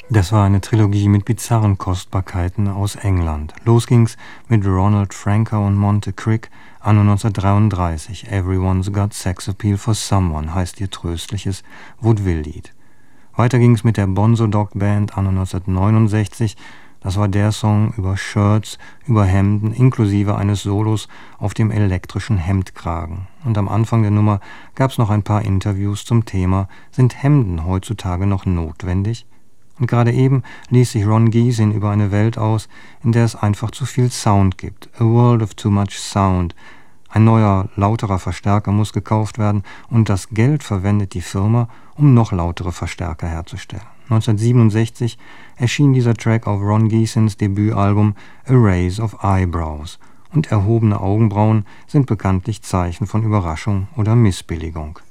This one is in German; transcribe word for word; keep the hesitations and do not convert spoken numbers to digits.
Das war eine Trilogie mit bizarren Kostbarkeiten aus England. Los ging's mit Ronald Franker und Monte Crick anno neunzehnhundertdreiunddreißig. Everyone's Got Sex Appeal for Someone heißt ihr tröstliches Vaudeville-Lied. Weiter ging's mit der Bonzo Dog Band anno neunzehnhundertneunundsechzig. Das war der Song über Shirts, über Hemden, inklusive eines Solos auf dem elektrischen Hemdkragen. Und am Anfang der Nummer gab's noch ein paar Interviews zum Thema: Sind Hemden heutzutage noch notwendig? Und gerade eben ließ sich Ron Geesin über eine Welt aus, in der es einfach zu viel Sound gibt. A world of too much sound. Ein neuer, lauterer Verstärker muss gekauft werden und das Geld verwendet die Firma, um noch lautere Verstärker herzustellen. neunzehnhundertsiebenundsechzig erschien dieser Track auf Ron Geesins Debütalbum A Raise of Eyebrows. Und erhobene Augenbrauen sind bekanntlich Zeichen von Überraschung oder Missbilligung.